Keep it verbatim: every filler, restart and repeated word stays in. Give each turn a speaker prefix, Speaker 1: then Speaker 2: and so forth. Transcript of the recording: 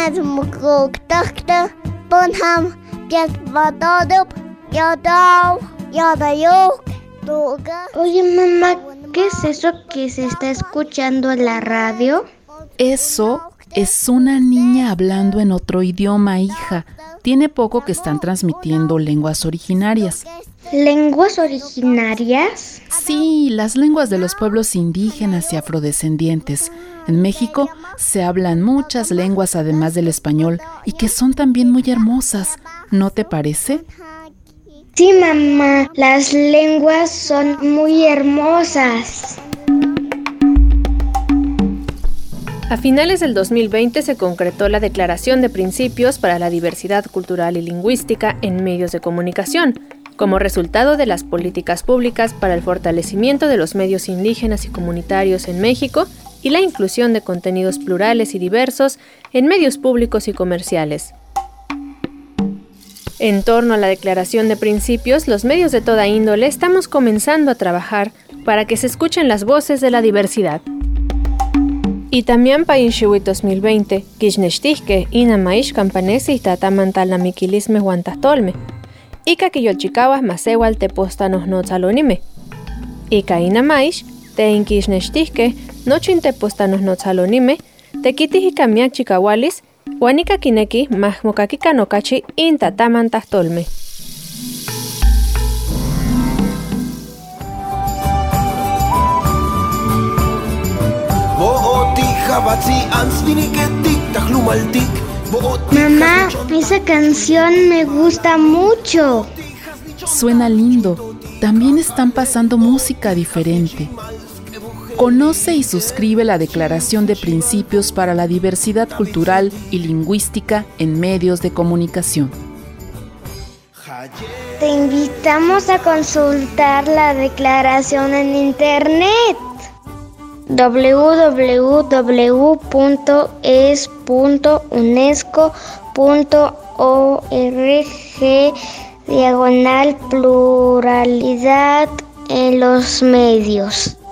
Speaker 1: mukuktakta ponham piatbatodup yadaw yadayuk tuga.
Speaker 2: Oye, mamá, ¿qué es eso que se está escuchando en la radio?
Speaker 3: Eso es una niña hablando en otro idioma, hija. Tiene poco que están transmitiendo lenguas originarias.
Speaker 2: ¿Lenguas originarias?
Speaker 3: Sí, las lenguas de los pueblos indígenas y afrodescendientes. En México se hablan muchas lenguas además del español y que son también muy hermosas. ¿No te parece?
Speaker 2: Sí, mamá, las lenguas son muy hermosas.
Speaker 4: A finales del dos mil veinte se concretó la Declaración de Principios para la Diversidad Cultural y Lingüística en Medios de Comunicación, como resultado de las políticas públicas para el fortalecimiento de los medios indígenas y comunitarios en México y la inclusión de contenidos plurales y diversos en medios públicos y comerciales. En torno a la Declaración de Principios, los medios de toda índole estamos comenzando a trabajar para que se escuchen las voces de la diversidad. Y también para Inshiwit dos mil veinte, Kishnestihke, Inamaish, Campanesi y Tatamantal Namiquilisme Guantastolme. Ika Kiyolchikawas Masewal Tepostanos Notzalonime. Ika Inamaish, Te Inkishnestihke, Nochin Tepostanos Notzalonime, Tekitih Ikamiak Chikawalis, Juanika Kineki, Mahmokakika Nokachi, In Tatamantastolme.
Speaker 2: Mamá, esa canción me gusta mucho.
Speaker 3: Suena lindo. También están pasando música diferente. Conoce y suscribe la Declaración de Principios para la Diversidad Cultural y Lingüística en Medios de Comunicación.
Speaker 2: Te invitamos a consultar la declaración en internet. doble u doble u doble u punto es punto unesco punto org diagonal pluralidad en los medios.